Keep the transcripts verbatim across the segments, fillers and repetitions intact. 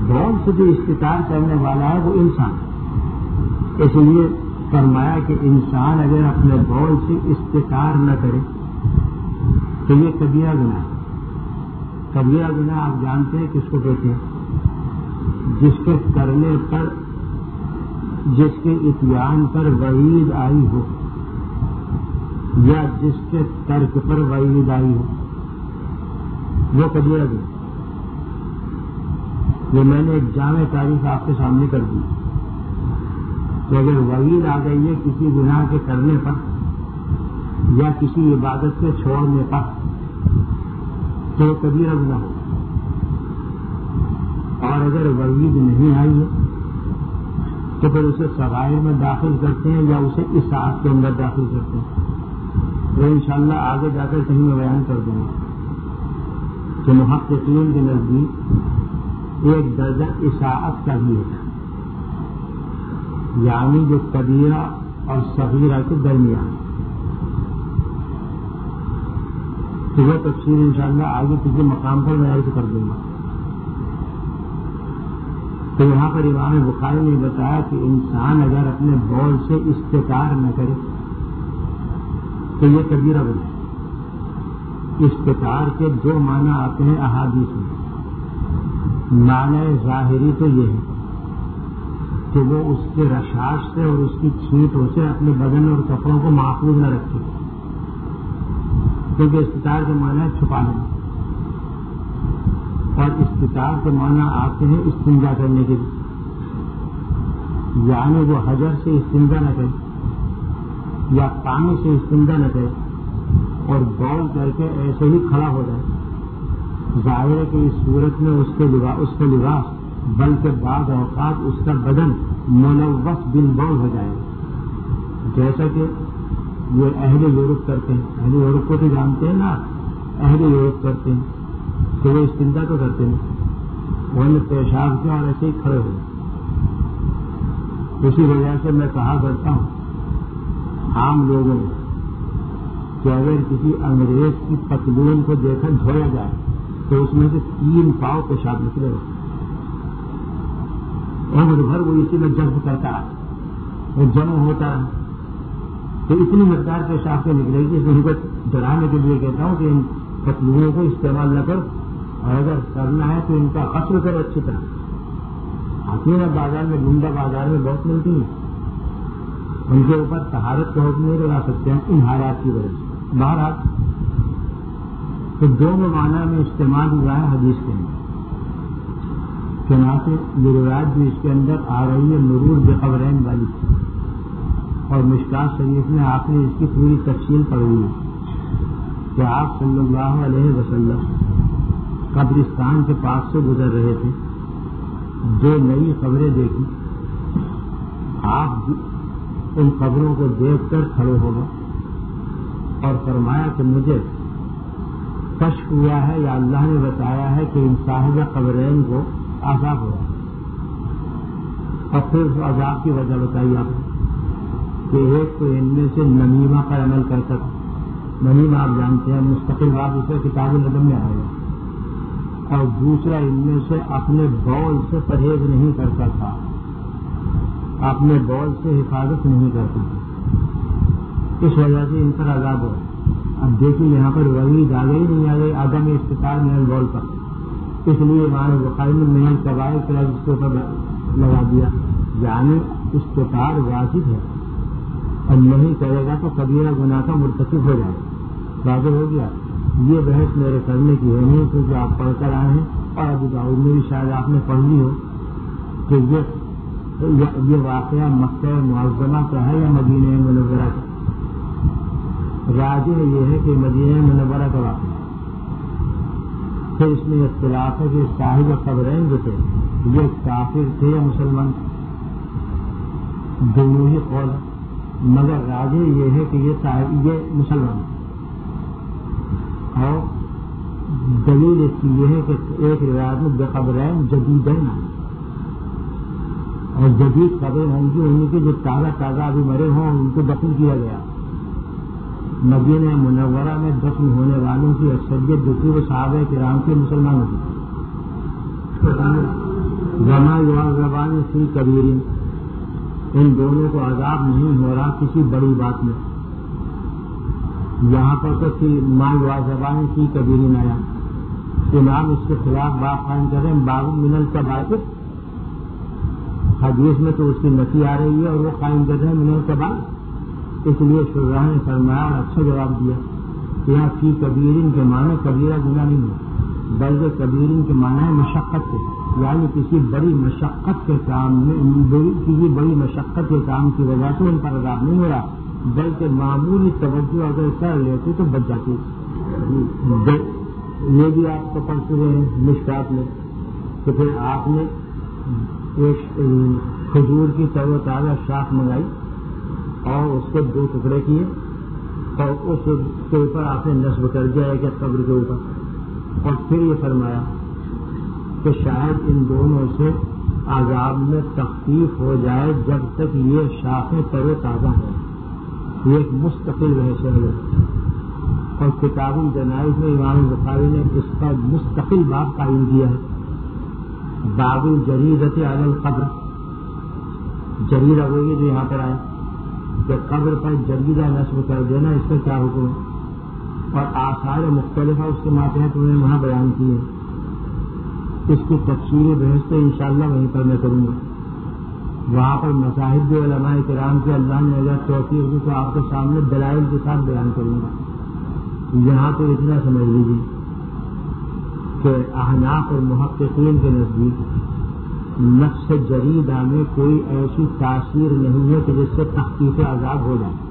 بول سے جو استطاع کرنے والا ہے وہ انسان ہے. اس لیے فرمایا کہ انسان اگر اپنے بول سے استطاع نہ کرے تو یہ کبیرہ گناہ ہے. کبیرہ گناہ آپ جانتے ہیں کس کو کہتے ہیں؟ جس کے کرنے پر، جس کے اتیان پر وعید آئی ہو یا جس کے ترک پر وعید آئی ہو، وہ کبیرہ گناہ. یہ میں نے ایک جامع تاریخ آپ کے سامنے کر دی کہ اگر وعید آ گئی ہے کسی گناہ کے کرنے پر یا کسی عبادت کے چھوڑنے پر تو وہ کبیرہ گناہ ہو. اور اگر وعید نہیں آئی ہے تو پھر اسے صغائر میں داخل کرتے ہیں یا اسے اصاعت کے اندر داخل کرتے ہیں. وہ انشاءاللہ آگے جا کر کہیں میں بیان کر دوں گا کہ محققین کے نزدیک ایک درجہ اصاعت کا بھی ہے، یعنی جو کبیرہ اور صغیرہ کے درمیان. تو وہ تفصیل انشاءاللہ آگے کسی مقام پر میں عرض کر دوں گا. تو یہاں پر امام بخاری نے بتایا کہ انسان اگر اپنے بول سے استطاع نہ کرے تو یہ کبیرہ گناہ ہے. استطاع کے دو معنی آتے ہیں احادیث میں. معنی ظاہری تو یہ ہے کہ وہ اس کے رشاش سے اور اس کی چھینٹوں سے اپنے بدن اور کپڑوں کو محفوظ نہ رکھے، کیونکہ استطاع کے معنی چھپانا، اور استطاع کے معنی آتے ہیں استنجا کرنے کے لیے، یعنی وہ حجر سے استنجا نہ کرے یا پانی سے استنجا نہ کرے اور بول کر کے ایسے ہی کھڑا ہو جائے. ظاہر ہے کہ اس صورت میں اس کے لباس اس کا لباس بلکہ بعض اوقات اس کا بدن ملوث بن بول ہو جائے گا، جیسا کہ یہ اہل یورپ کرتے ہیں. اہل یورپ کو تو جانتے ہیں نا، اہل یورپ کرتے ہیں تو وہ استنجا تو کرتے ہیں، وہ نے پیشاب کیا اور ایسے ہی کھڑے ہوئے. اسی وجہ سے میں کہا کرتا ہوں عام لوگوں میں کہ اگر کسی انگریز کی پتلون کو دیکھا دھویا جائے تو اس میں سے تین پاؤ پیشاب نکلے گا، عمر بھر وہ اسی میں جذب کرتا ہے، وہ جمع ہوتا ہے تو اتنی مقدار پیشاب سے نکلے گی. ان کو ڈرانے کے لیے کہتا ہوں کہ ان پتلونوں کو استعمال نہ کرو، اور اگر کرنا ہے تو ان کا غسل کرو اچھی طرح. آتی نا بازار میں، گنڈا بازار میں بہت ملتی ہیں، ان کے اوپر طہارت کا حکم نہیں لگا سکتے ہیں ان حالات کی وجہ سے. بہرحال تو دونوں معنی میں استعمال ہوا ہے حدیث کے اندر. چنانچہ یہ روایت بھی اس کے اندر آ رہی ہے مرور بقبرین والی، اور مشکات شریف میں آپ نے اس کی پوری تفصیل پڑھی ہوئی ہے کہ آپ صلی اللہ علیہ وسلم قبرستان کے پاس سے گزر رہے تھے، دو نئی قبریں دیکھی. آپ ان قبروں کو دیکھ کر کھڑے ہو گئے اور فرمایا کہ مجھے کشف ہوا ہے یا اللہ نے بتایا ہے کہ ان صاحب قبرین کو عذاب ہوا. اور پھر اس عذاب کی وجہ بتائی آپ کہ ایک تو ان میں سے نمیمہ پر عمل کرتا تھا. نمیمہ آپ جانتے ہیں، مستقل بات اسے کتاب الندم میں آئے گا. اور دوسرا ان میں سے اپنے بول سے پرہیز نہیں کرتا تھا، اپنے بول سے حفاظت نہیں کرتا تھا، اس وجہ سے ان پر عذاب ہوا. اب دیکھیے یہاں پر وعید آ گئی نہیں آ گئی عدم استطاع محل بول پر. اس لیے ہمارے بخاری میں محل قبائل کے اس کے اوپر لگا دیا، یعنی استطاع واجب ہے اور نہیں کرے گا تو کبیرہ گناہ کا مرتکب ہو جائے. واضح ہو گیا. یہ بحث میرے کرنے کی ہے نہیں کیونکہ آپ پڑھ کر آئے ہیں، اور ابو داؤد میں بھی شاید آپ نے پڑھ لی ہو کہ یہ یہ واقعہ مکہ معظمہ کا ہے یا مدینہ منورہ کا. راجح یہ ہے کہ مدینہ منورہ کا واقعہ. پھر اس میں اختلاف ہے کہ صاحب قبرین جو تھے یہ کافر تھے یا مسلمان، دونوں ہی قول ہے، مگر راجح یہ ہے کہ یہ صاحب یہ مسلمان. اور دلیل اس کی یہ ہے کہ ایک روایت میں بے قبرین جدیدین، اور جدید قبریں ہوں گی ان کی جو تازہ تازہ ابھی مرے ہوں ان کو دفن کیا گیا. مدینہ منورہ میں دفن ہونے والوں کی اکثریت جو تھی وہ صحابہ کرام کے مسلمانوں کی. وما یعذبان فی کبیر، ان دونوں کو عذاب نہیں ہو رہا کسی بڑی بات میں. یہاں پر تو ما یعذبان فی کبیر آیا. امام اس کے خلاف بات قائم کر رہے ہیں باب من الکبائر. حدیث میں تو اس کی نفی آ رہی ہے اور وہ قائم کر رہے ہیں من الکبائر. اس لیے شراح نے فرمایا اور اچھا جواب دیا کہ یہاں فی کبیرین کے معنی کبیرہ گناہ نہیں ہے، بلکہ کبیرین کے معنی ہے مشقت کے، یعنی کسی بڑی مشقت کے کام میں کسی بڑی مشقت کے کام کی وجہ سے ان پر عذاب نہیں ہو رہا، بلکہ معمولی توجہ اگر کر لیتے تو بچ جاتی. یہ بھی آپ کو پڑھ چکے ہیں مشکات میں کہ پھر آپ نے ایک کھجور کی تر و تازہ شاخ منگائی اور اس کے دو ٹکڑے کیے اور اس کے اوپر آپ نے نصب کر دیا ہے کہ قبر کے اوپر، اور پھر یہ فرمایا کہ شاید ان دونوں سے عذاب میں تخفیف ہو جائے جب تک یہ شاخیں تر و تازہ ہیں. یہ ایک مستقل بحث ہے اور کتاب الجنائز میں امام بخاری نے اس کا مستقل باب قائم کیا ہے. باب الجریدۃ علی القبر. جریدہ وہی جو یہاں پر آئے کہ قبر پر جریدہ نصب کر دینا، اس کا کیا حکم ہے، اور آثار مختلفہ اس کے ماتحت انہوں نے وہاں بیان کیے. اس کی تفصیلی بحث تو انشاءاللہ وہیں پر میں کروں گا. وہاں پر مذاہب علماء کرام کے اللہ نے اگر توفیق دی تو آپ کے سامنے دلائل کے ساتھ بیان کروں گا. یہاں تو اتنا سمجھ لیجیے کہ احناف اور محققین کے نزدیک نفس جریدہ میں کوئی ایسی تاثیر نہیں ہے کہ جس سے تخفیف عذاب ہو جائے،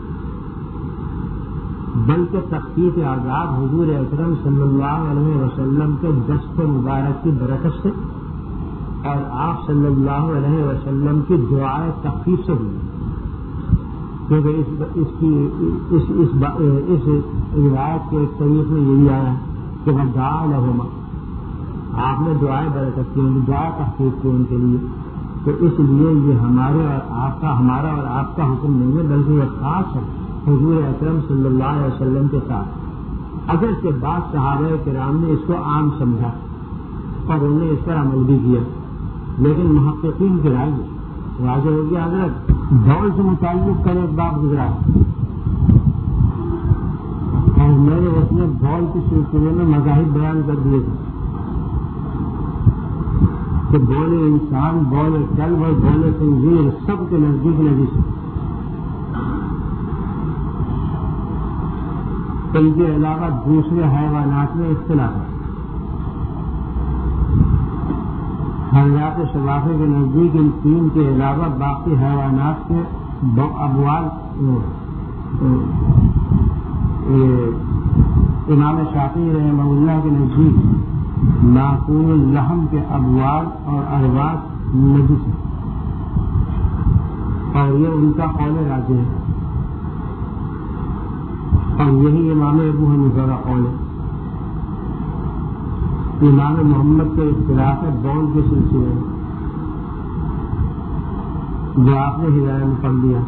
بلکہ تخفیف عذاب حضور اکرم صلی اللہ علیہ وسلم کے دست مبارک کی برکت سے اور آپ صلی اللہ علیہ وسلم کی دعائے تخفیف سے ہوئی. کیونکہ اس اس کی اس اس اس روایت کے ایک طریق میں یہی آیا کہ وہ دعا لہما، آپ نے دعائیں برکت کی، دعا تخفیف کی ان کے لیے. تو اس لیے یہ ہمارے اور آپ کا ہمارا اور آپ کا حکم نہیں ہے، بلکہ یہ خاص ہے حضور اکرم صلی اللہ علیہ وسلم کے ساتھ. اگر اس کے بعد صحابہ کرام نے اس کو عام سمجھا اور انہوں نے اس پر عمل بھی کیا، لیکن محققین کی رائے واضح ہو گیا. حضرت دور سے متعلق کر ایک بات گزرا اور میں نے اس میں بال کے سلسلے میں مذاہب بیان کر دیے تھے کہ بولے انسان، بولے کلب اور بولے تنظیر سب کے نزدیک نجس، ان کے علاوہ دوسرے حیوانات میں اختلاف ہے. حضرات شوافی کے نزدیک ان تین کے علاوہ باقی حیوانات کے ابوال، امام شافعی رحمہ اللہ کے نزدیک معقول اللحم کے ابوال اور ارواح نجس ہیں، اور یہ ان کا قول راجح ہے، اور یہی امام ابو حنیفہ کا قول ہے. امام محمد کے اختلاف ہے بول کے سلسلے میں جو آپ نے ہدایت میں پڑھ دیا.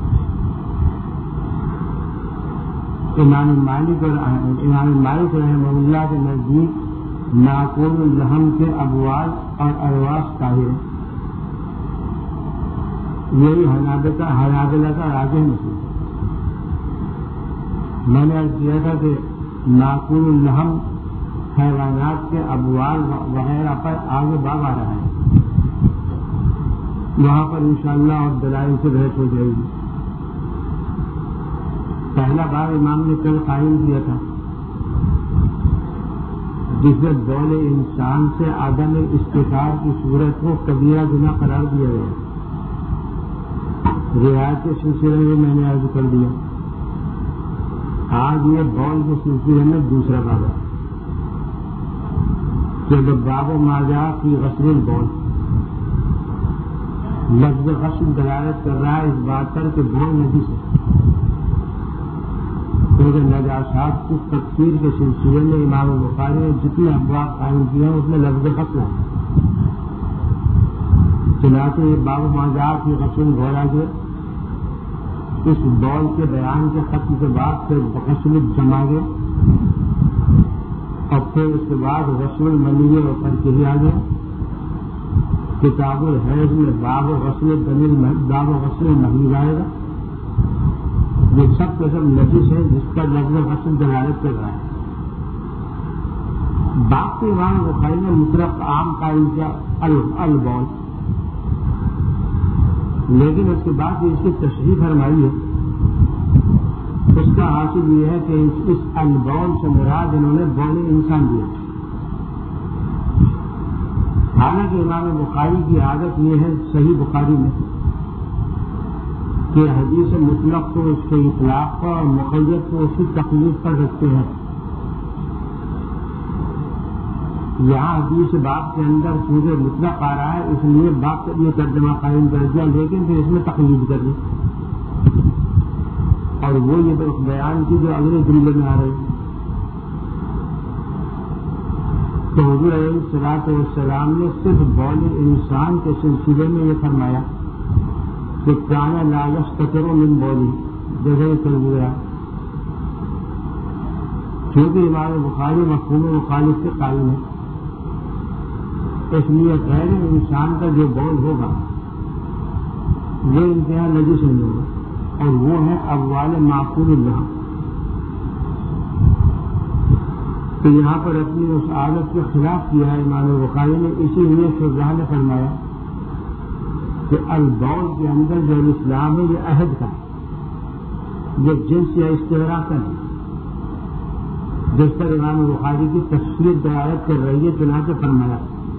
امام مالک اور امام مالک رحمہ اللہ کے نزدیک معقول اللحم کے ابوال اور ارواح طاہر، یہی حنابلہ حنابلہ کا راجح مسئلہ. میں نے عرض کیا تھا کہ معقول اللحم حیوانات کے ابوال وغیرہ پر آگے باب آ رہا ہے، وہاں پر انشاءاللہ اور دلائل سے بحث ہو جائے گی. پہلا باب امام نے کل قائم کیا تھا جس میں بول انسان سے عدم استقرار کی صورت کو کبیرہ گناہ قرار دیا گیا. روایت کے سلسلے میں میں نے عرض کر دیا. آج یہ بول کے سلسلے میں دوسرا باب ہے کہ باب ماجا کی غسل البول. لفظ غسل دلالت کر رہا ہے اس بات پر کہ بول نجس ہے، کیونکہ نجاسات کی تفسیر کے سلسلے میں امام بخاری نے جتنے ابواب قائم کیے ہیں اس میں لفظ غسل ہے. چنانچہ یہ باب ماجا کی غسل بولا گیا. اس بول کے بیان کے ختم کے بعد پھر غسل جما گیا اور پھر اس کے بعد غسل المنی اور ترکیہ آ گیا کتاب الحیض میں باب و غسل دلیل باب و غسل محیض آئے گا. یہ سب کے سب نجس ہے جس کا لفظ غسل دلالت کر رہا ہے. باقی امام بخاری نے مطلق عام قائل کیا البول، لیکن اس کے بعد اس کی تشریح فرمائی ہے. اس کا حاصل یہ ہے کہ اس البول سے مراد انہوں نے بول انسان دیا. حالانکہ امام بخاری کی عادت یہ ہے صحیح بخاری میں کہ حدیث مطلق کو اس کے اطلاق پر اور مقید کو اس کی تقلید پر رکھتے ہیں. یہاں حدیث باب کے اندر چیزیں مطلق آ رہا ہے، اس لیے باب کا یہ ترجمہ قائم کر دیا، لیکن پھر اس میں تقلید کر دی اور وہ یہ بیان کی جو اگلے جملے میں آ رہے ہیں. تو حضور علیہ الصلوۃ والسلام نے صرف بول انسان کے سلسلے میں یہ فرمایا کہ کان لا یستتر من بولی، جیسے چل گیا. کیونکہ امام بخاری مفہوم مخالف کے قائل ہے، اس لیے غیر انسان کا جو بول ہوگا وہ انتہا نجس نہیں ہوگا، اور وہ ہے اول معقول اللہ. تو یہاں پر اپنی اس عادت کے خلاف کیا ہے امام بخاری نے، اسی لیے شرح نے فرمایا کہ البول کے اندر جو اسلام ہے یہ عہد کا ہے، یہ جنس یا استعراق کا ہے، جس پر امام بخاری کی تفصیل دلالت کر رہی ہے. چنانچہ فرمایا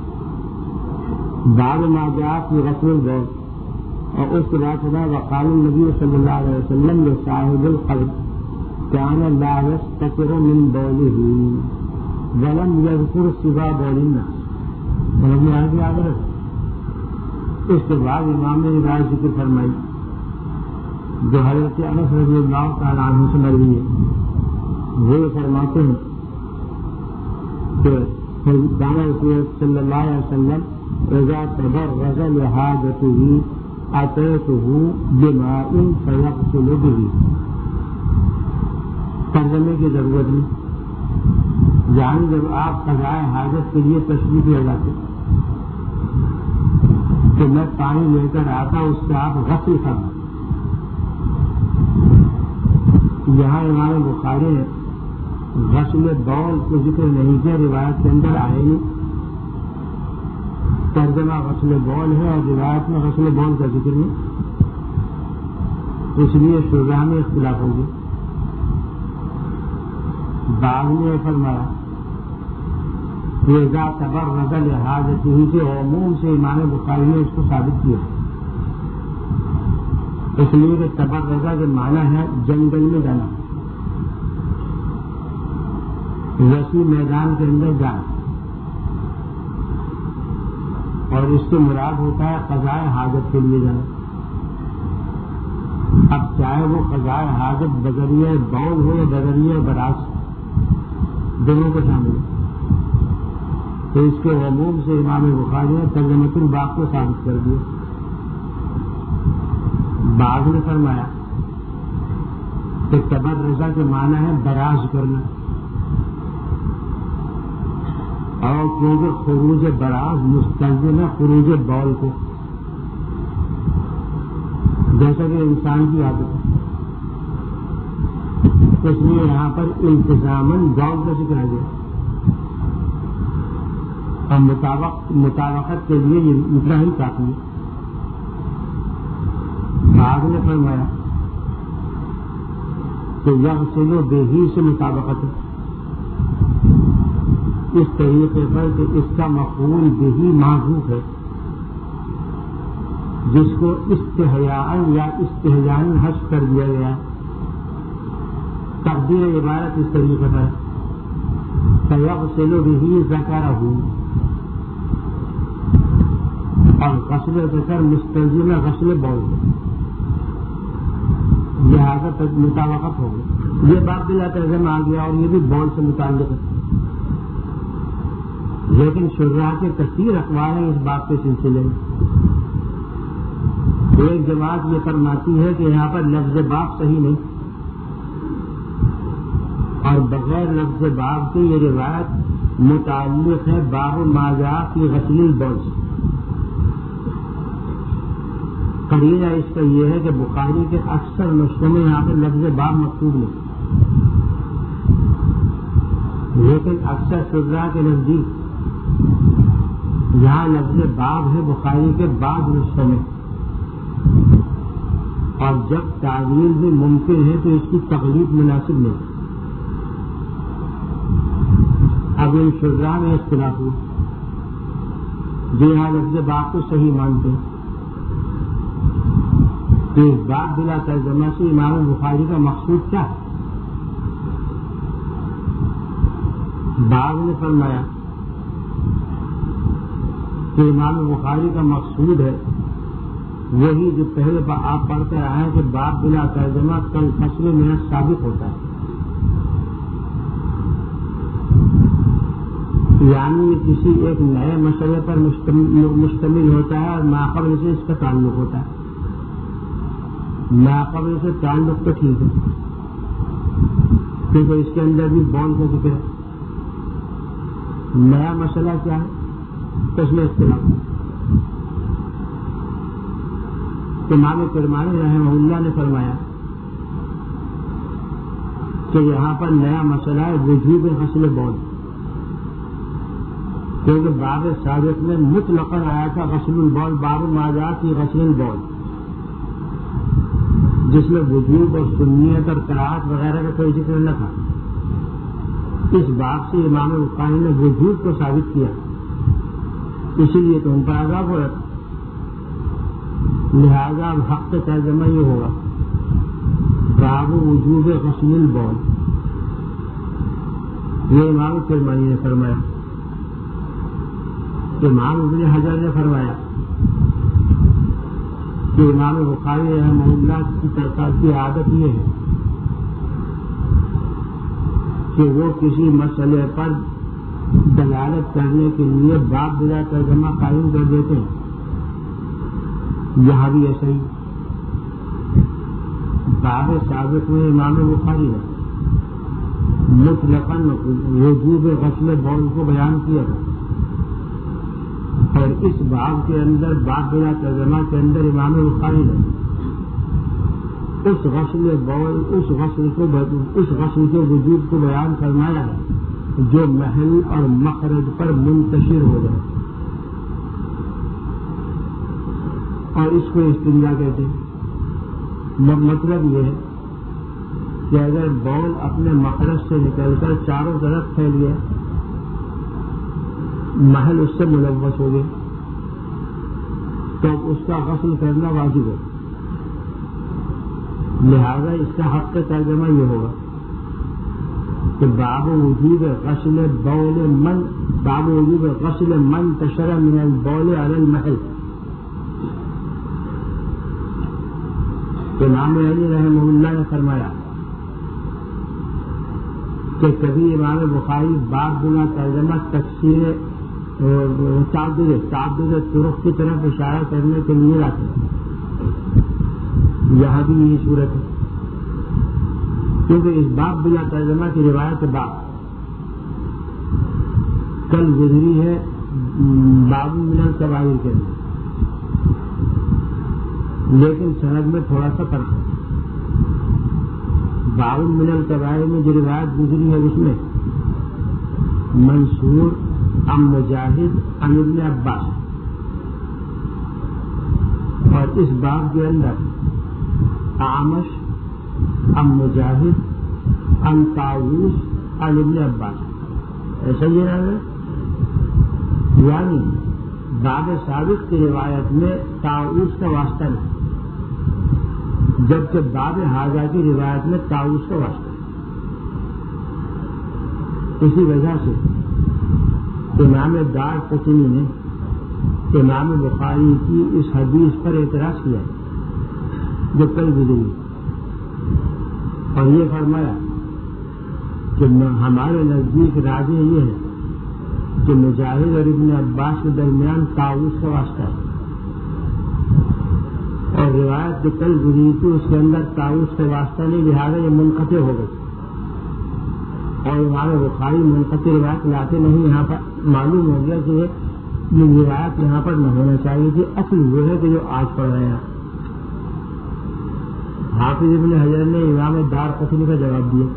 بعد ما جاء فی غسل البول، اور اس کے بعد فرمایا وقال النبی صلی اللہ علیہ وسلم لصاحب القبر كان لا يستتر من بوله ولم يذكر سوى بول الناس. مطلب یہ ہے کہ آگے رکھ. اس کے بعد امام نے رائے ذکر فرمائی جو حضرت انس رضی اللہ تعالیٰ عنہ سے مروی ہے. وہ فرماتے ہیں کہ دانا رسول صلی اللہ علیہ وسلم اذا تبرز لحاجته اتيته بماء فيغسل به. ترجمے کی ضرورت نہیں، یعنی جب آپ قضائے حاجت کے لیے تشریف لے جاتے تو میں پانی لے کر آتا، اس سے آپ غسل کرنا. یہاں امام بخاری نے غسل بول کو ذکر نہیں کیا، روایت کے اندر آئے نہیں. ترجمہ غسل بول ہے اور روایت میں غسل بول کا ذکر نہیں، اس لیے شرح میں اختلاف ہوگی. بعد میں فرمایا کہ اذا تبرز لحاجته کے عموم سے امام بخاری نے اس کو ثابت کیا، اس لیے کہ تبرزہ کے معنی ہے جنگل میں جانا، وسیع میدان کے اندر جانا، اور اس سے مراد ہوتا ہے قضائے حاجت کے لیے جانا. اب چاہے وہ قضائے حاجت بذریعہ بول ہو یا بذریعہ براز، دونوں کو شامل ہے. تو اس کے عموم سے امام بخاری نے ترجمۃ الباب کو ثابت کر دیا. بعد نے فرمایا کہ تبرزہ کے معنی ہے براز کرنا، اور کیونکہ خروج براز مستلزم ہے خروج بول کو، جیسا کہ انسان کی عادت ہے. اس لیے یہاں پر التزاماً بول کا ذکر آ گیا، اور مطابق مطابقت کے لیے یہ اتنا ہی کافی ہے. بعد نے فرمایا کہ یغسل بہ سے مطابقت ہے، اس طریقے پر کہ اس کا مفعول بہ محذوف ہے، جس کو استحیاء یا استحجاء حذف کر دیا گیا. تقدیر عبارت اس طریقے پر فیغسل بہ ذکرہ، اور غسل ذکر مستلزم غسل بول، لہٰذا تک مطابقت ہوگی. یہ بات بلا ترجمہ آ گیا اور یہ بھی بول سے متعلق ہے، لیکن شرح کے کثیر اقوال ہیں اس بات کے سلسلے میں. ایک جماعت یہ فرماتی ہے کہ یہاں پر لفظ باب صحیح نہیں، اور بغیر لفظ باب کے یہ روایت متعلق ہے باب ما جاء فی غسل البول سے. قرینہ اس کا یہ ہے کہ بخاری کے اکثر نسخوں میں یہاں پہ لفظ باب مکتوب نہیں، لیکن اکثر شراح کے نزدیک یہاں لفظ باب ہے بخاری کے بعض نسخوں میں، اور جب تعویل بھی ممکن ہے تو اس کی تقلید مناسب نہیں۔ اب ان شراح میں اختلاف ہوئی، جو یہاں لفظ باب کو صحیح مانتے ہیں کہ اس باب بلا ترجمہ سے امام بخاری کا مقصود کیا ہے؟ بعض نے فرمایا کہ امام بخاری کا مقصود ہے وہی جو پہلے آپ پڑھتے آئے ہیں کہ باب بلا ترجمہ کل فصل میں ثابت ہوتا ہے، یعنی کسی ایک نئے مسئلے پر مشتمل ہوتا ہے اور ماقبل سے اس کا تعلق ہوتا ہے۔ ماقبل سے تعلق تو ٹھیک ہے کیونکہ اس کے اندر بھی بول کا ذکر ہے، نیا مسئلہ کیا ہے تو اس میں اختلاف ہے۔ امام کرمانی رحمہ اللہ نے فرمایا کہ یہاں پر نیا مسئلہ ہے وجوب غسل بول، کیونکہ باب سابق میں مطلقاً آیا تھا غسل البول، باب ما جاء فی غسل البول، جس میں وجوب اور سنیت اور قرأت وغیرہ کا کوئی ذکر نہ تھا۔ اس باب سے امام بخاری نے وجوب کو ثابت کیا، اسی لیے تو ان پر عذاب ہو رہا تھا، لہذا اب حق ترجمہ یہ ہوگا باب وجوب غسل البول، یہ امام کرمانی نے فرمایا۔ امام ابن حجر نے فرمایا کہ امام بخاری رحمہ اللہ کی سرکار کی عادت یہ ہے کہ وہ کسی مسئلے پر دلالت کرنے کے لیے باب بلا ترجمہ قائم کر دیتے ہیں، یہاں بھی ایسا ہی باب سابق میں امام بخاری نے مطلقاً وجوب غسل بول کو بیان کیا تھا، اور اس باب کے اندر باب بلا ترجمہ کے اندر امام بخاری نے اس غسل بول اس غسل کو اس غسل کے وجود کو بیان فرمایا ہے جو محل اور مخرج پر منتشر ہو جائے، اور اس کو استنجا کہتے ہیں۔ مطلب یہ ہے کہ اگر بول اپنے مخرج سے نکل کر چاروں طرف پھیل گیا، محل اس سے ملوث ہو گئے، تو اس کا غسل کرنا واجب ہے، لہذا اس کا حق ترجمہ یہ ہوگا کہ باب وجوب غسل بول من باب وجوب غسل من تشر من البول علی المحل۔ امام علی رحمہ اللہ نے فرمایا کہ کبھی امام بخاری باب بلا ترجمہ تفسیر تعدد تعدد طرق کی طرف اشارہ کرنے کے لیے لاتے ہیں، یہاں بھی یہی صورت ہے، کیونکہ اس باب بلا ترجمہ کی روایت باب کل گزری ہے باب من الکبائر کے اندر، لیکن سند میں تھوڑا سا فرق ہے۔ باب من الکبائر میں جو روایت گزری ہے اس میں منصور ام مجاہد ام ابن عباس، اور اس باب کے اندر اعمش ام مجاہد ام طاووس ام ابن عباس، ایسا یہ ہے، یعنی باب ثابت کی روایت میں طاووس کا واسطہ نہیں، جبکہ باب حاضہ کی روایت میں طاووس کا واسطہ ہے۔ اسی وجہ سے امام دار قطنی نے امام بخاری کی اس حدیث پر اعتراض کیا جو کل گزری، اور یہ فرمایا کہ ہمارے نزدیک راجح یہ ہے کہ مجاہد اور ابن عباس کے درمیان طاووس کا واسطہ ہے، اور روایت جو کل گزری تھی اس کے اندر طاووس کا واسطہ نہیں، لہٰذا یہ منقطع ہو گئی، اور امام بخاری منقطع روایت لاتے نہیں۔ یہاں پر معلوم ہو گیا کہ یہ روایت یہاں پر نہ ہونا چاہیے تھی، اصل وہ ہے کہ جو آج پڑھ رہے ہیں حافظ ابن حجر نے امام دارقطنی کا جواب دیا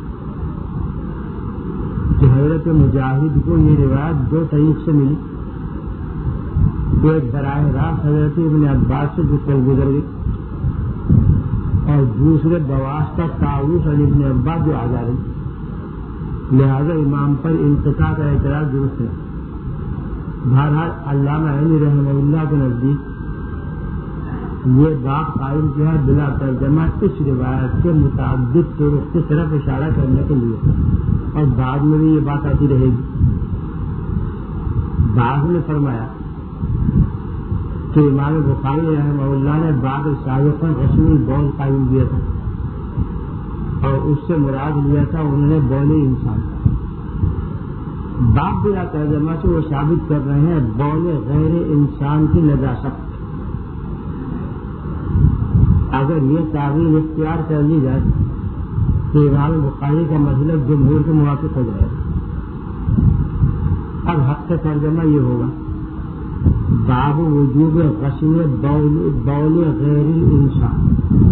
کہ حضرت مجاہد کو یہ روایت دو طریق سے ملی، ایک براہ راست حضرت ابن عباس سے گزر گزر گئی اور دوسرے بواسطہ طاووس عن ابن عباس جو آ جا رہی، لہذا امام پر انقطاع کا اعتراض درست ہے۔ بہرحال علامہ علی رحمہ اللہ کے نزدیک یہ باب قائم کیا ہے بلا ترجمہ اس روایت کے متعدد طرق کی طرف اشارہ کرنے کے لیے، اور بعد میں بھی یہ بات آتی رہے گی۔ بعد میں فرمایا کہ امام بخاری رحمہ اللہ نے باب سابقہ رسمی بول قائم کیا تھا اور اس سے مراد لیا تھا انہوں نے بولے انسان۔ باب بلا ترجمہ سے وہ ثابت کر رہے ہیں بولے غیر انسان کی نجاست۔ اگر یہ تعبیر اختیار کر لی جائے تو امام بخاری کا مسلک جمہور کے موافق ہو جائے۔ اب حق سے ترجمہ یہ ہوگا باب وجوب غسل بول غیر انسان۔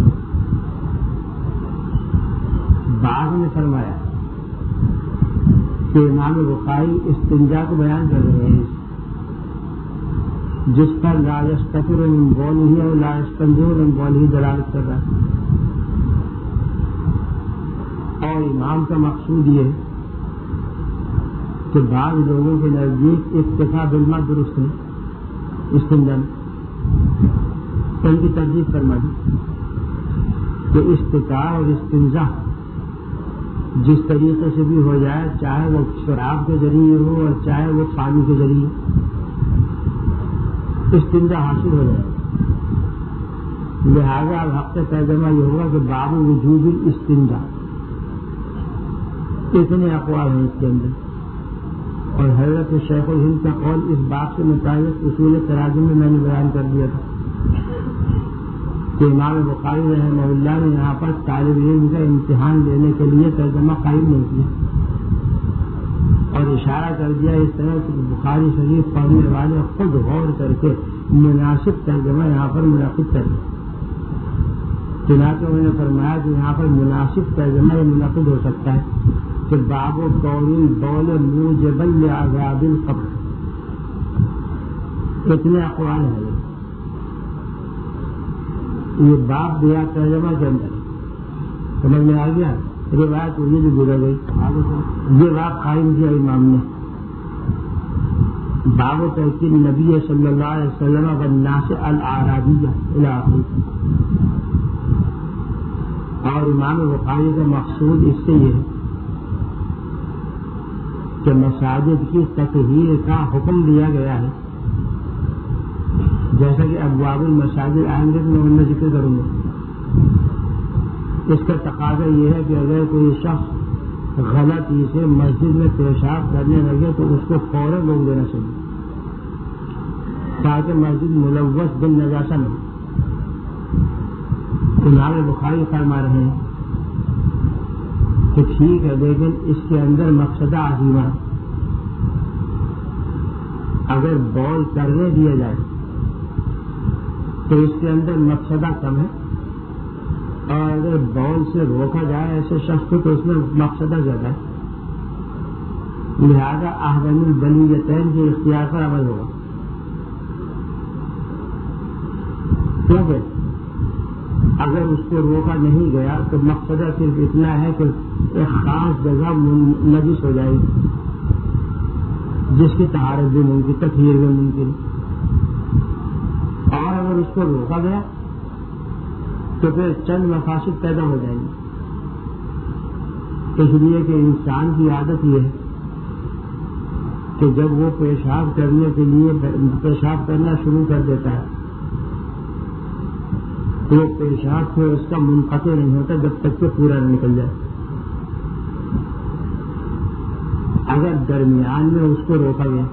بعد میں فرمایا کہ امام بخاری استنجا کو بیان کر رہے ہیں جس پر لا یستتر من بولہ اور لا یستنجر من بولہ دلالت کر رہا ہے، اور امام کا مقصود یہ ہے کہ بعض لوگوں کے نزدیک اکتفا بالماء درست ہے استنجا میں، ان کی ترجیح فرما دی کہ استطاع اور استنجا جس طریقے سے بھی ہو جائے، چاہے وہ شراب کے ذریعے ہو اور چاہے وہ پانی کے ذریعے، استنجا حاصل ہو جائے۔ لہذا اب حق سے ترجمہ یہ ہوگا کہ باب وجوب الاستنجا۔ اتنے اقوال ہیں اس کے اندر، اور حضرت شیخ الہند کا قول اس بات سے متعلق اصول تراجم میں میں نے بیان کر دیا تھا کہ امام بخاری رحمہ اللہ نے یہاں پر طالب علم کا امتحان لینے کے لیے ترجمہ قائم نہیں کیا، اور اشارہ کر دیا اس طرح کہ بخاری شریف پڑھنے والے خود غور کر کے مناسب ترجمہ یہاں پر منعقد کر دیا۔ چنانچہ انہوں نے فرمایا کہ یہاں پر مناسب ترجمہ یہ منعقد ہو سکتا ہے کہ باب و قول بول موجب لعذاب القبر۔ اتنے اقوال ہیں یہ باب دیا ترجمہ کے اندر، سمجھ میں آ گیا؟ روایت وہی جو گزر گئی، یہ باب قائم کیا امام نے، باب و تحقیق نبی صلی اللہ علیہ وسلم والناس الاعرابیہ الی آخر۔ اور امام بخاری کا مقصود اس سے یہ ہے کہ مساجد کی تطہیر کا حکم دیا گیا ہے، جیسا کہ ابواب المساجد آئیں گے تو میں ان میں ذکر کروں گا۔ اس کا تقاضا یہ ہے کہ اگر کوئی شخص غلطی سے مسجد میں پیشاب کرنے لگے تو اس کو فوراً روک دینا چاہیے تاکہ مسجد ملوث بالنجاسہ نہ ہو۔ امام بخاری فرما رہے ہیں کہ ٹھیک ہے، لیکن اس کے اندر مقصدہ عظیمہ ہے۔ اگر بول کرنے دیا جائے تو اس کے اندر مقصدہ کم ہے، اور اگر بول سے روکا جائے ایسے شخص کو تو اس میں مقصدہ زیادہ ہے۔ لہذا احسن البلیتین کے اختیار پر عمل ہوگا، کیونکہ اگر اس کو روکا نہیں گیا تو مقصدہ صرف اتنا ہے کہ ایک خاص جگہ نجس ہو جائے گی جس کی طہارت بھی ممکن، تطہیر بھی ممکن، اور اگر اس کو روکا گیا تو پھر چند مفاسد پیدا ہو جائیں گے۔ اس لیے کہ انسان کی عادت یہ ہے کہ جب وہ پیشاب کرنے کے لیے پیشاب کرنا شروع کر دیتا ہے تو وہ پیشاب سے اس کا منقطع نہیں ہوتا جب تک کہ پورا نہ نکل جائے۔ اگر درمیان میں اس کو روکا گیا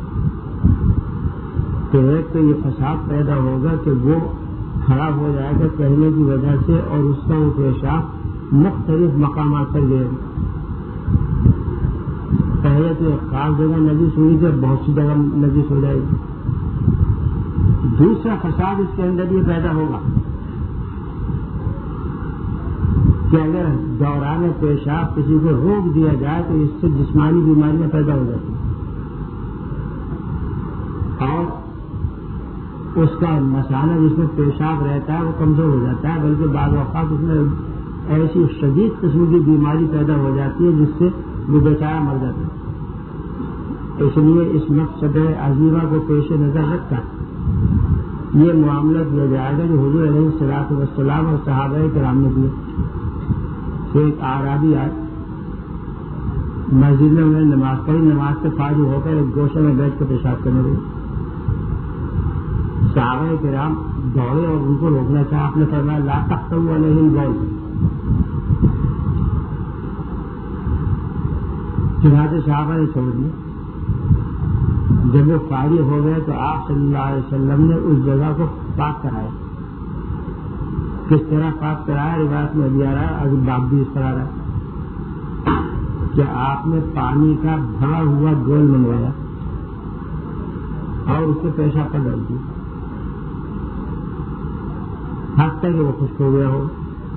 تو ایک تو یہ فساد پیدا ہوگا کہ وہ خراب ہو جائے گا پہلے کی وجہ سے، اور اس کا وہ پیشاب مختلف مقامات پر گئے گا۔ پہلے تو ایک خاص جگہ نجس ہوئی تو بہت سی جگہ نجس ہو جائے گی۔ دوسرا فساد اس کے اندر یہ پیدا ہوگا کہ اگر دوران پیشاب کسی کو روک دیا جائے تو اس سے جسمانی بیماریاں پیدا ہو جاتی ہیں اور اس کا مسالہ جس میں پیشاب رہتا ہے وہ کمزور ہو جاتا ہے، بلکہ بعض اوقات اس میں ایسی شدید قسم کی بیماری پیدا ہو جاتی ہے جس سے وہ بیچارہ مر جاتا ہے۔ اس لیے اس مقصد عظیمہ کو پیش نظر رکھ کر یہ معاملہ کیا جائے گا جو حضور علیہ الصلوۃ والسلام اور صحابہ کرام نے کیے۔ ایک اعرابی آئے مسجد میں انہوں نے نماز پڑھی، نماز سے فارغ ہو کر ایک گوشے میں بیٹھ کر پیشاب کرنے لگے۔ صحابہ کرام دوڑے اور ان کو روکنا چاہا، آپ نے فرمایا لا تقطعوا علیہ البول، چنانچہ صحابہ نے چھوڑ دیا۔ جب وہ فارغ ہو گئے تو آپ صلی اللہ علیہ وسلم نے اس جگہ کو پاک کرایا۔ کس طرح پاک کرایا روایت میں ابھی آ رہا ہے، ابھی باب بھی اس طرح آ رہا ہے کہ آپ نے پانی کا بھرا ہوا گول منوایا اور اس سے پیشاب پر ڈال دیا حتیٰ کہ وہ خشک ہو گیا ہو۔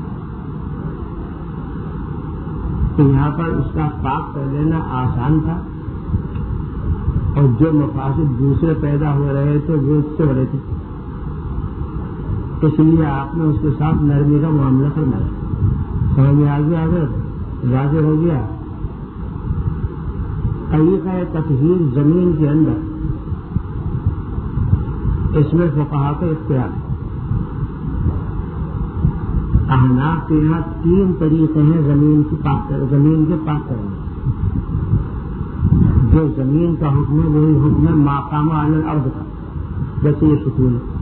تو یہاں پر اس کا پاک کر لینا آسان تھا اور جو مفاسد دوسرے پیدا ہو رہے تھے وہ اس سے بڑے تھے، اس لیے آپ نے اس کے ساتھ نرمی کا معاملہ کرنا۔ سمجھ میں آ گیا، اگر واضح ہو گیا طریقہ تطہیر زمین کے اندر، اس میں فقہا کا اختیار ہے۔ احناف کے یہاں تین طریقے ہیں زمین کی پاک کر زمین کے پاک کرنے۔ جو زمین کا حکم ہے وہی حکم ہے مقام علی الارض کا، جیسے یہ ستون ہے۔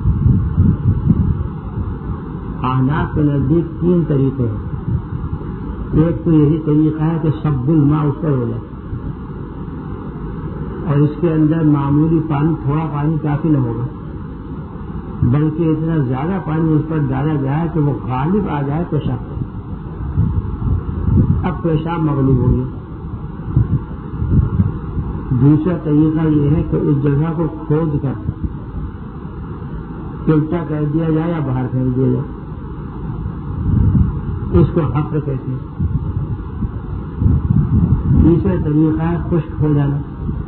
احناف کے نزدیک تین طریقے ہیں۔ ایک تو یہی طریقہ ہے کہ سب الماء اس پر ہو جائے اور اس کے اندر معمولی پانی، تھوڑا پانی کافی نہ ہوگا، بلکہ اتنا زیادہ پانی اس پر ڈالا جائے کہ وہ غالب آ جائے پیشاب۔ اب پیشاب مغلوب ہو گیا۔ دوسرا طریقہ یہ ہے کہ اس جگہ کو کھود کر الٹا کر دیا جائے یا باہر پھینک دیا جائے، اس کو حفر کہتے ہیں۔ تیسرا طریقہ ہے خشک ہو جانا،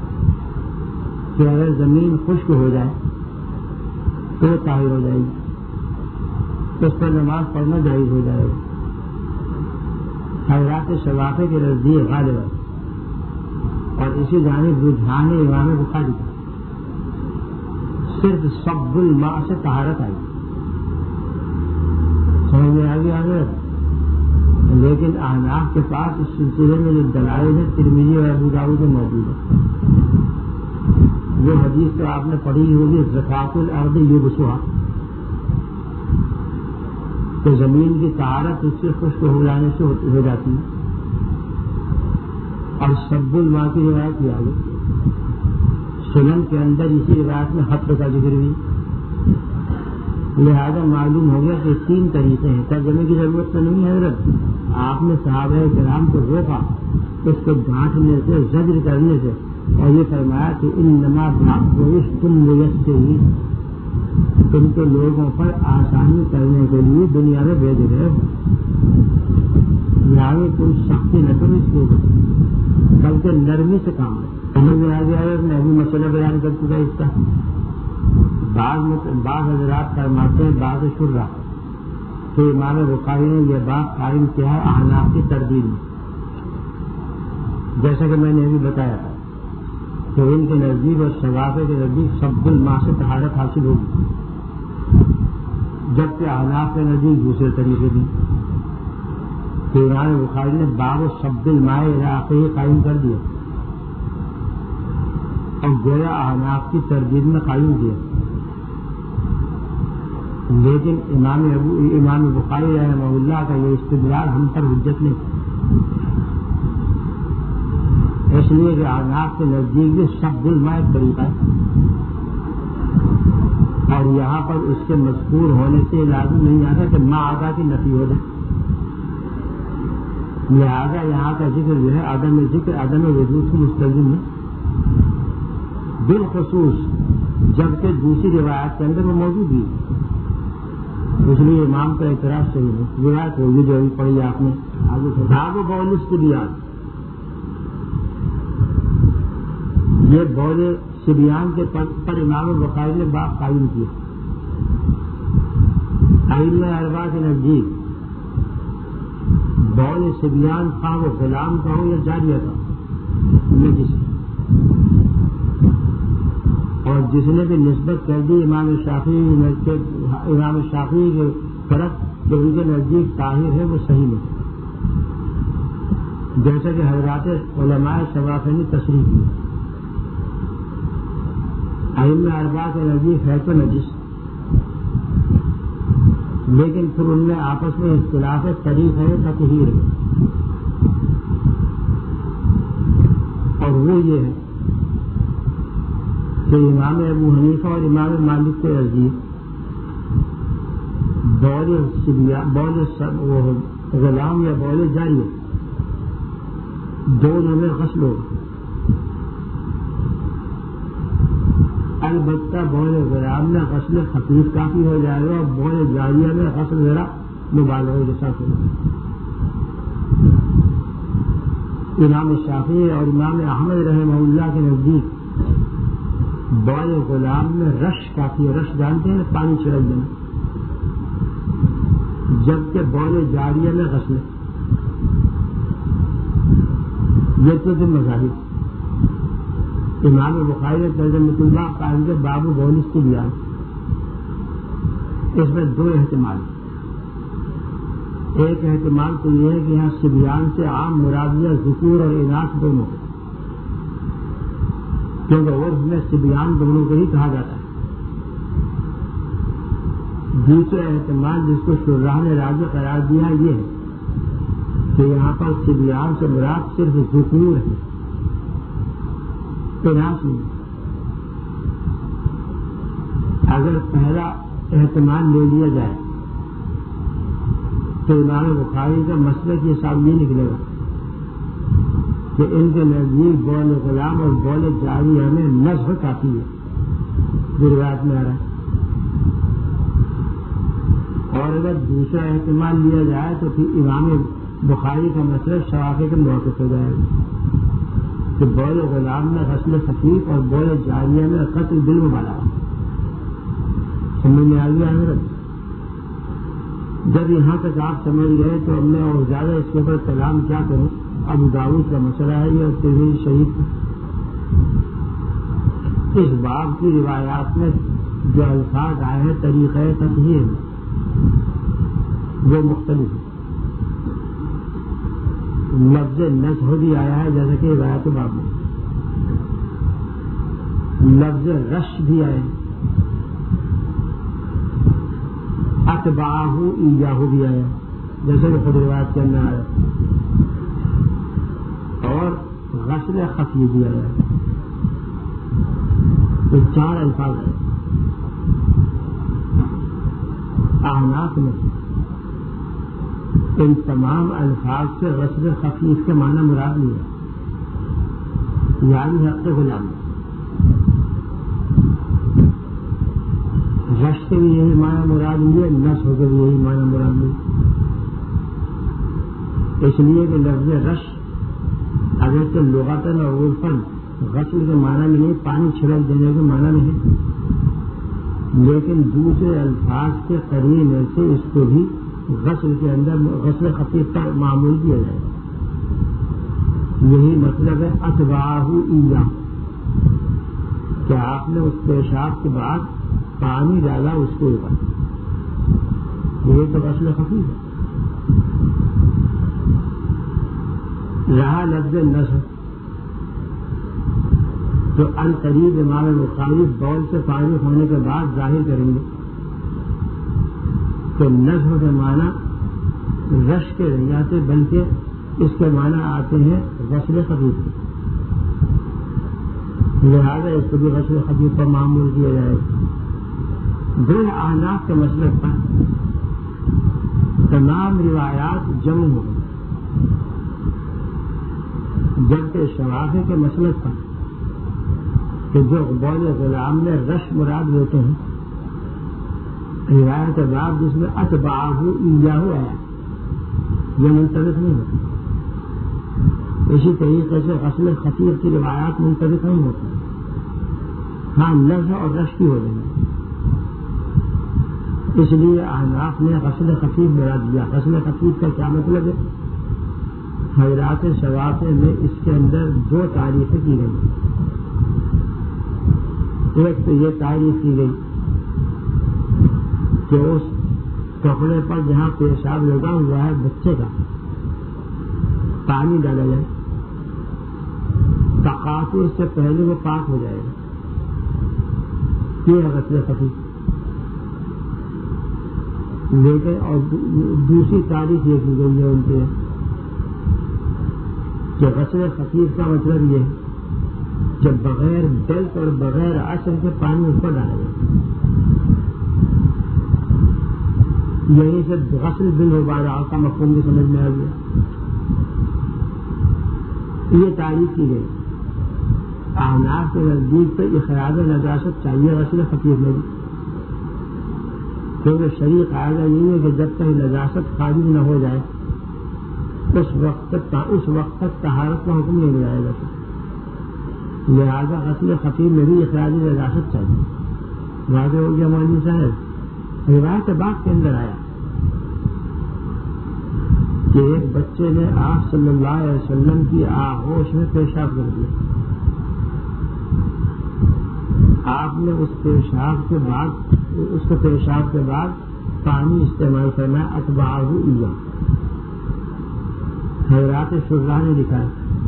کہ اگر زمین خشک ہو جائے تو طاہر ہو جائے گی، اس پر نماز پڑھنا جائز ہو جائے گا۔ حضرات شوافی کے نزدیک غالب ہے اور اسی جانب رجحان امام بخاری کا صرف سب الماء سے طہارت آئی، سمجھ میں آگے آگے۔ لیکن احناف کے پاس اس سلسلے میں جو دلائل ہے ترمذی اور ابو داؤد میں موجود ہے۔ وہ حدیث تو آپ نے پڑھی ہوگی، زکوٰۃ الارض یبسها، تو زمین کی طہارت اس سے خشک ہو جانے سے ہو جاتی ہے۔ اور سب الماء کی روایت بھی آگے سنن کے اندر اسی روایت میں حفر کا ذکر بھی، لہذا معلوم ہو گیا کہ تین طریقے ہیں۔ ترجمے کی ضرورت تو نہیں ہے حضرت، آپ نے صحابہ کرام کو روکا اس کو ڈانٹنے سے، زجر کرنے سے، اور یہ فرمایا کہ انما بعثتم لیسروا، تم کو لوگوں پر آسانی کرنے کے لیے دنیا میں بھیج رہے ہو، یعنی تم سختی نہ کرو اس کو، بلکہ نرمی سے کام ہے۔ سمجھ میں آ گیا ہے، میں ابھی مسئلہ بیان کر چکا اس کا۔ بعض بعض حضرات فرماتے ہیں بعض شرح کہ امام بخاری نے یہ بات قائم کیا ہے احناف کی تردید میں، جیسا کہ میں نے ابھی بتایا تھا کہ ان کے نزدیک اور شوافی کے نزدیک سب الماء سے طہارت حاصل ہوگی، جبکہ احناف کے نزدیک دوسرے طریقے بھی، کہ امام بخاری نے باب سب الماء علاقے قائم کر دیا اور گویا احناف کی تردید میں قائم کیا۔ لیکن امام ابو امام بخاری رحمہ اللہ کا یہ استدلال ہم پر حجت نہیں، اس لیے کہ احناف کے نزدیک بھی سب الماء ایک طریقہ ہے اور یہاں پر اس کے مذکور ہونے سے لازم نہیں آتا کہ ما آگا کی نفی ہو جائے، لہذا یہاں کا ذکر جو ہے عدم ذکر عدم وجود سے مستلزم ہے، بالخصوص جبکہ دوسری روایت کے اندر وہ موجود ہی اس لیے امام کا اعتراض صحیح ہے. روایت ہوگی جو ابھی پڑھی آپ نے آگے سے باب بول الصبیان. یہ بول صبیان کے پر امام بخاری نے باب قائم کیا. ائمہ اربعہ کے نزدیک بول صبیان خواہ وہ غلام کا ہو یا جاریہ کا نجس. اور جس نے بھی نسبت کر دی امام شافعی امام شافعی کے طرف جو ان کے نزدیک طاہر ہے وہ صحیح نہیں، جیسا کہ حضرات علماء شوافی نے تصریح کی. ائمہ اربعہ کے نزدیک ہے تو نجس، لیکن پھر ان میں آپس میں اختلاف طریق ہے تطہیر ہے. اور وہ یہ ہے کہ امام ابو حنیفہ اور امام مالک کے نزدیک بول بول غلام یا بول جاری دونوں میں غسل ہو. البتہ بول غلام میں غسل خفیف کافی ہو جائے گا اور بول جاریہ میں غسل ذرا مبالغہ کے ساتھ ہوگا. امام شافعی اور امام احمد رحمہ اللہ کے نزدیک بول غلام میں رش کافی ہے. رش جانتے ہیں پانی چھڑک دینا. جبکہ بول جاریہ میں غسل. یہ تو تم مذاہب. امام بخاری نے ترجمۃ اللہ قائم کے باب بول الصبیان. اس میں دو احتمال. ایک احتمال تو یہ ہے کہ یہاں صبیان سے عام مرادیہ ذکور اور اناث دونوں، کیونکہ عرف میں صبیان دونوں کو ہی کہا جاتا ہے. دوسرا احتمال جس کو شراح نے راجح قرار دیا یہ ہے کہ یہاں پر صبیان سے مراد صرف ذکور ہے، اناث نہیں. اگر پہلا احتمال لے لیا جائے تو امام بخاری کا مسئلہ کے حساب یہ نکلے گا کہ ان کے نزدیک بول غلام اور بول جاری ہمیں نصب کافی ہے جو روایت میں آ رہا ہے. اور اگر دوسرا احتمال لیا جائے تو پھر امام بخاری کا مسئلہ شوافی کے موقف ہو جائے گا کہ بول غلام میں غسل خفیف اور بول جاریہ میں قتل بالمبالغہ. سمجھ میں آ گیا حضرت؟ جب یہاں تک آپ سمجھ گئے تو میں اور زیادہ اس کے اوپر کلام کیا کروں. ابو داؤد کا مسئلہ ہے یہ اور ترمذی شریف. اس باب کی روایات میں جو الفاظ آئے ہیں طریقہ تطہیر میں وہ مختلف ہے. لفظ نصح بھی آیا ہے جیسا کہ روایت باب میں. لفظ رش بھی آئے، اتباہ ایاہ بھی آیا جیسے کہ خود روایت کے اندر آیا، اور غسل خفی بھی آیا. تو چار الفاظ ہیں. احناف میں ان تمام الفاظ سے غسل خفی اس کا معنی مراد نہیں ہے، یعنی حق غلام. رش سے بھی یہی معنی مراد نہیں ہے، نس ہو کے بھی یہی معنی مراد نہیں. اس لیے کہ لفظ رش اگر تو لغتاً اور عرفاً غسل کے معنی میں نہیں، پانی چھڑک دینے کے معنی نہیں، لیکن دوسرے الفاظ کے قرینے سے اس کو بھی غسل کے اندر غسل خفیف پر معمول کیا جائے. یہی مطلب ہے اتباہ ایاہ کہ آپ نے اس پیشاب کے بعد پانی ڈالا اس کے اوپر، یہ تو غسل خفیف ہے. رہا لفظ نصح تو ان قریب امام بخاری بول سے فارغ ہونے کے بعد ظاہر کریں گے کہ نصح کے معنی رش کے نہیں آتے بلکہ اس کے معنی آتے ہیں غسل خفیف. لہٰذا اس کو بھی غسل خفیف پر معمول کیا جائے گا. دل احناف کے مسلک پر تمام روایات جمع ہو گئی، جبکہ شوافی کے مسلک پر کہ جو بول غلام میں رش مراد ہوتے ہیں روایت باب جس میں اتباعہ ایاہ آیا یہ منطبق نہیں ہوتی. اسی طریقے سے غسل خفیف کی روایات منطبق نہیں ہوتی. ہاں لفظ اور رش کی ہو جائے. اس لیے احناف نے غسل خفیف بنا دیا. غسل خفیف کا کیا مطلب ہے؟ خیرات شوافع میں اس کے اندر دو تعریفیں کی گئی. ایک تو یہ تعریف کی گئی کہ اس کپڑے پر جہاں پیشاب لگا ہوا ہے بچے کا پانی ڈالا جائے تقاطر سے پہلے وہ پاک ہو جائے گا. یہ ہے غسل خفیف. لیکن اور دوسری تعریف یہ کی گئی ہے ان کے کہ غسل خفیف کا مطلب یہ کہ بغیر دلت اور بغیر اثر کے پانی اس پر ڈالا جائے. یہیں سے غسل بالمبارہ کا مفہوم بھی سمجھ میں آ گیا. یہ تعریف کی گئی. احناف کے نزدیک پہ اخراج نجاست چاہیے غسل خفیف میں بھی، کیونکہ شرعی قاعدہ نہیں ہے کہ جب تک نجاست خارج نہ ہو جائے اس وقت تک اس وقت تک طہارت کا حکم نہیں لگایا جاتا. لہٰذا غسل خفیف میں بھی اخراج نجاست چاہیے. واضح ہو گیا مولوی صاحب. روایت باب کے اندر آیا کہ ایک بچے نے آپ صلی اللہ علیہ وسلم کی آغوش میں پیشاب کر دیا. آپ نے اس پیشاب کے بعد اس کے پیشاب کے بعد پانی استعمال کرنا اتباعہ ایاہ. حضرات شرح نے لکھا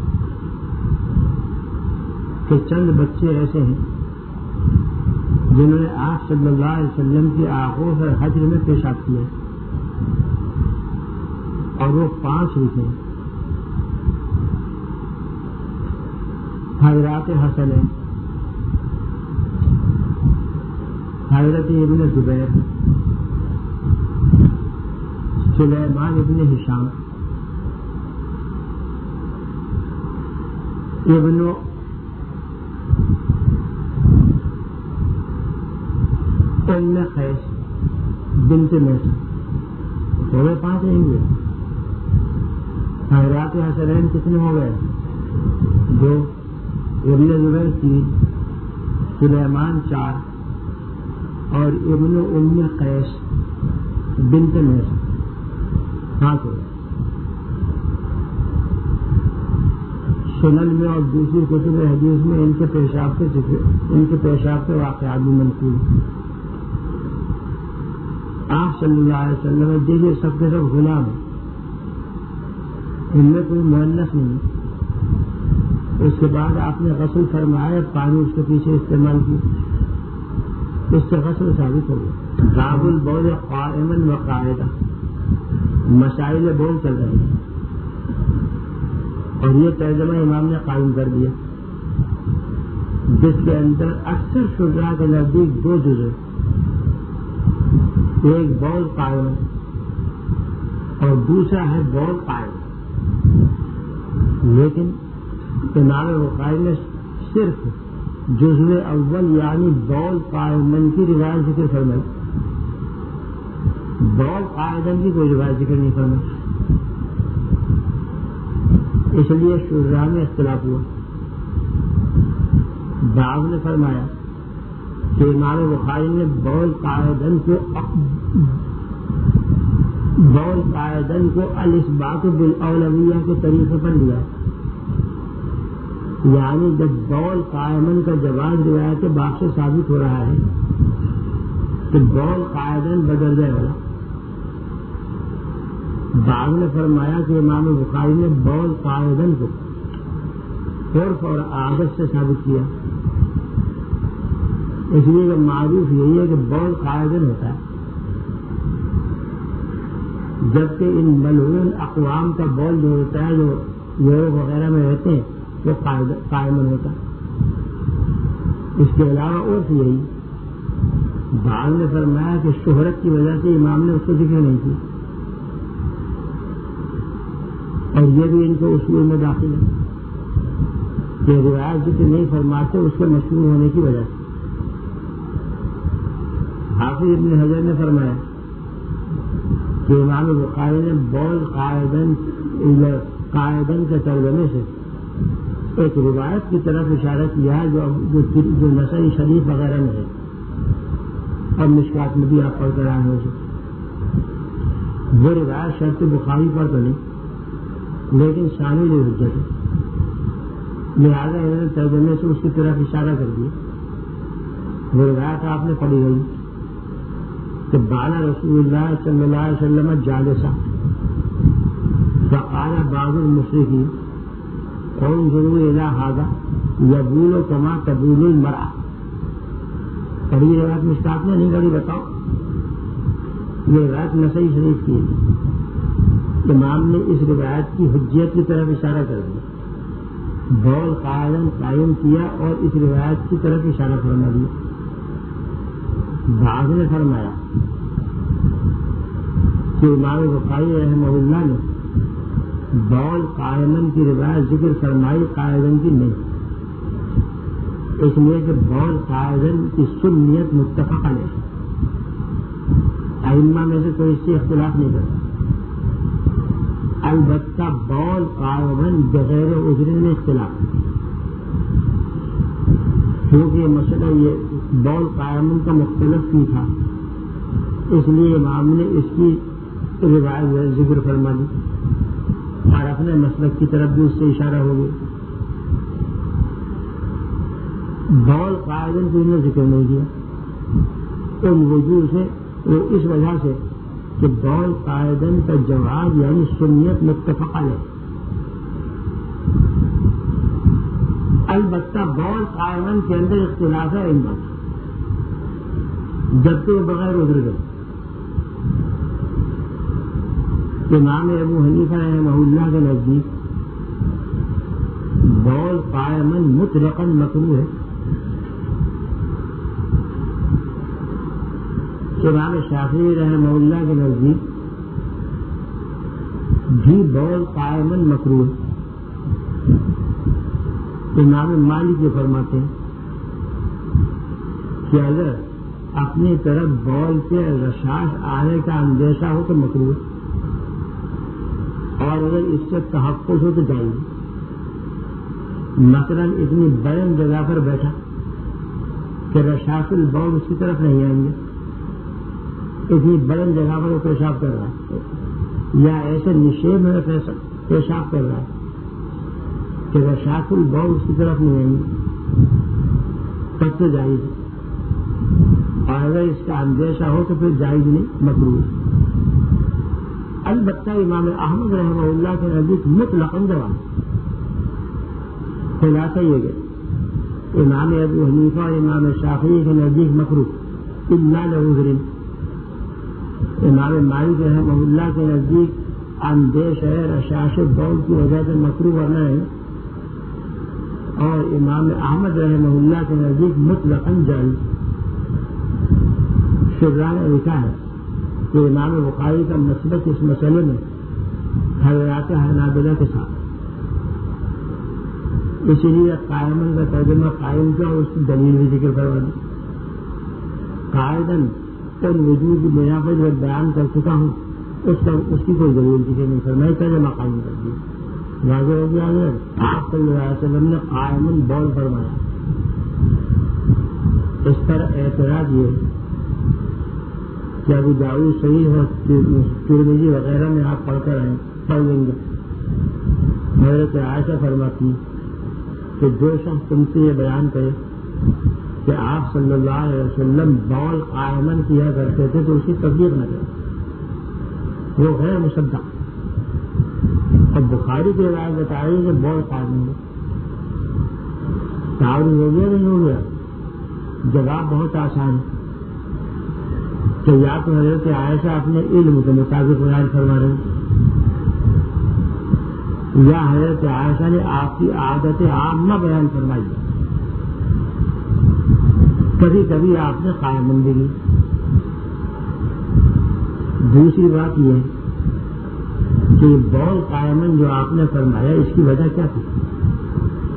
کہ چند بچے ایسے ہیں جنہوں نے آپ صلی اللہ علیہ وسلم کی آغوش اور حجر میں پیشاب کیا اور وہ پانچ لکھے. حضرات حسن، حضرت ابن زبیر، سلیمان ابن ہشام، ابن ام قیس بنت میسر، ہو گئے پانچ نہیں ہوئے. حضرات حسنین کتنے ہو گئے؟ دو. ابن زبیر تین، سلیمان چار اور ابن ام قیس بنت میسر پانچ ہو گئے. سنن میں اور دوسری کتب حدیث میں ان کے پیشاب کے ذکر ان کے پیشاب کے واقعات بھی منقول ہیں. آپ صلی اللہ علیہ وسلم دیکھیے سب کے سب غلام ہیں، ان میں کوئی مؤنث نہیں. اس کے بعد آپ نے غسل فرمایا، پانی اس کے پیچھے استعمال کی، اس سے غسل ثابت ہو گیا. باب البول قائما وقاعدا، مسائل بول چل رہے ہیں اور یہ ترجمہ امام نے قائم کر دیا جس کے اندر اکثر شجاع کے نزدیک دو جزء، ایک بول قائم اور دوسرا ہے بول قائم. لیکن امام بخاری نے صرف جزء اول یعنی بول قائمن کی روایت ذکر فرمائی، بول قائدن کی کوئی روایت ذکر نہیں فرمائی. اس لیے شجاع میں اختلاف ہوا. بعض نے فرمایا کہ امام بخاری نے بول قائدن کو بول قائدن کو الاثبات بالاولویہ کے طریقے پر لیا، یعنی جب بول قائمن کا جواز روایت باب سے ثابت ہو رہا ہے تو بول قائدن بدل جائے گا. بعض نے فرمایا کہ امام بخاری نے بول قائدن کو عرف اور عادت سے ثابت کیا، اس لیے کہ معروف یہی ہے کہ بول قائدن ہوتا ہے، جبکہ ان ملعون اقوام کا بول جو ہوتا ہے جو یورپ وغیرہ میں رہتے ہیں وہ قائمن ہوتا ہے. اس کے علاوہ عرف یہی. بعض نے فرمایا کہ شہرت کی وجہ سے امام نے اس کو ذکر نہیں کیا اور یہ بھی ان کو اصول میں داخل ہے کہ روایت ذکر نہیں فرماتے اس کے مشہور ہونے کی وجہ سے. حافظ ابن حجر نے فرمایا کہ امام بخاری نے بول قائدن قائدن کے ترجمے سے ایک روایت کی طرف اشارہ کیا جو جو نسائی شریف وغیرہ میں ہے اور مشکات میں بھی آپ پڑھ کر آئے ہیں. وہ روایت شرط بخاری پر تو نہیں لیکن شامل حجت ہے, لہٰذا انہوں نے ترجمے سے اس کی طرف اشارہ کر دیا. وہ روایت آپ نے پڑھی گئی کہ بالا رسول اللہ صلی اللہ علیہ وسلم جالسا فقال بعض المشرکین انظروا الی ھذا یبول کما تبول المرأة. پڑھی روایت مشکات میں نہیں پڑھی, بتاؤ. یہ روایت نسائی شریف کی ہے. امام نے اس روایت کی حجیت کی طرف اشارہ کر دیا, بول قائم قائم کیا اور اس روایت کی طرف اشارہ فرما دیا. بعض نے فرمایا کہ امام بخاری رحمہ اللہ نے بول قائمن کی روایت ذکر فرمائی, قائدن کی نہیں, اس لیے کہ بول قائدن کی سنیت متفق علیہ ہے. ائمہ میں سے کوئی اس سے اختلاف نہیں کرتا. البتہ بول قائمن بغیر عذر میں اختلاف, کیونکہ یہ مسئلہ یہ بول قائمن کا مختلف بھی تھا, اس لیے امام نے اس کی روایت ذکر فرما دی اور اپنے مسلک کی طرف بھی اس سے اشارہ ہو گیا. بول قائدن کو انہوں نے ذکر نہیں کیا ان وجوہ سے, اس وجہ سے کہ بول قائدن کا جواب یعنی سنیت متفق علیہ. البتہ بول قائمن کے اندر اختلاف ہے ان بات جبکہ وہ بغیر عذر گئے. امام ابو حنیفہ رحمہ اللہ کے نزدیک بول قائمن مطلقاً مکروہ ہے. امام شافعی رحمہ اللہ کے نزدیک بھی بول قائمن مکروہ ہے. امام مالک یہ فرماتے ہیں کہ اگر اپنی طرف بول کے رشاش آنے کا اندیشہ ہو تو مکروہ, اور اگر اس سے تحفظ ہو تو جائز. مثلاً اتنی بڑی جگہ پر بیٹھا کہ رشاش البول اس کی طرف نہیں آئیں گے, اتنی بڑی جگہ پر وہ پیشاب کر رہا ہے, یا ایسے نشیب میں پیشاب کر رہا ہے کہ رشاش البول اس کی طرف نہیں آئیں گے, تب تو جائز. اور اگر اس کا اندیشہ ہو تو پھر جائز نہیں, مکروہ. البتہ امام احمد رحمہ اللہ کے نزدیک مطلقاً جواب. خلاصہ یہ کہ امام ابو حنیفہ اور امام شافعی کے نزدیک مکروہ الا لعذر. امام مالک رحمہ اللہ کے نزدیک اندیش ہے رشاش بول کی وجہ سے مکروہ ورنہ ہے, اور امام احمد رحمہ اللہ کے نزدیک مطلقاً جائز. شرح نے لکھا ہے کہ امام بخاری کا مسلک اس مسئلے میں حضرات حنابلہ کے ساتھ, اسی لیے قائمن کا ترجمہ قائم کیا اور اس کی دلیل بھی ذکر کروا دی. قائدن ان وجود کی بنا پر جو بیان کر چکا ہوں اس کا اس کی کوئی ضرورت ذکر نہیں فرمائی, ترجمہ قائم کر دیا. واضح ہو گیا ہے. آپ صلی اللہ علیہ وسلم نے قائمن بول فرمایا. اس پر اعتراض یہ کہ ابو داؤد صحیح اور ترمذی وغیرہ میں آپ پڑھ کر آئیں پڑھ لیں گے. حضرت عائشہ فرماتی کہ جو شخص تم سے یہ بیان کرے کہ آپ صلی اللہ علیہ وسلم بول قائمن کیا کرتے تھے تو اس کی تصدیق نہ کرے, وہ غیر مصدق. اور بخاری کی روایت بتا رہی ہے کہ بول قائمن تعارف ہو گیا نہیں ہو گیا. جواب بہت آسان ہے کہ یا تو حضرت عائشہ اپنے علم کے مطابق بیان فرما رہے ہیں, یا حضرت عائشہ نے آپ کی عادت عامہ بیان فرمائی. کبھی کبھی آپ نے قائمن بھی کی. دوسری بات یہ ہے کہ بول قائمن جو آپ نے فرمایا اس کی وجہ کیا تھی,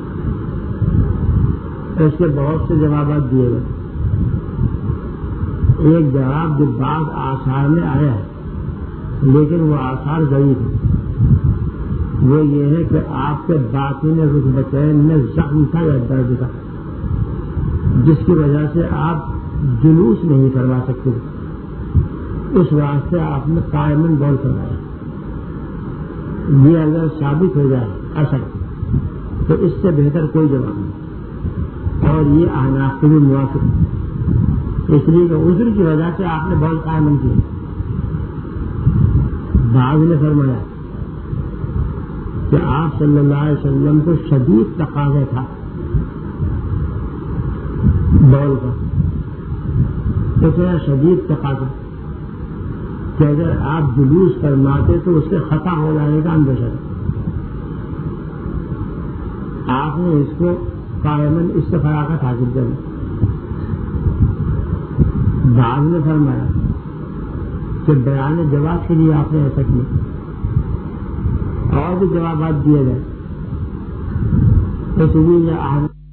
اس کے بہت سے جوابات دیے گئے. ایک جواب جو بعض آثار میں آیا ہے لیکن وہ آثار ضعیف ہے، وہ یہ ہے کہ آپ کے باطن رکبتین میں زخم تھا یا درد تھا جس کی وجہ سے آپ جلوس نہیں کروا سکتے، اس واسطے آپ نے قائمن بول کروایا۔ یہ اگر ثابت ہو جائے اصل تو اس سے بہتر کوئی جواب نہیں، اور یہ احناف کے بھی موافق ہے، اس لیے کہ عذر کی وجہ سے آپ نے بول قائمن کیا۔ بعض نے فرمایا کہ آپ صلی اللہ علیہ وسلم کو شدید تقاضا تھا بول کا، اتنا شدید تقاضا کہ اگر آپ جلوس فرماتے تو اس کے خطا ہو جانے کا اندیشہ تھا۔ آپ نے اس کو قائمن اس سے فراغت حاصل کر لی۔ بعض نے فرمایا کہ بیان جواب کے لیے آپ نے ایسا کیا، اور بھی جوابات دیے گئے، اس لیے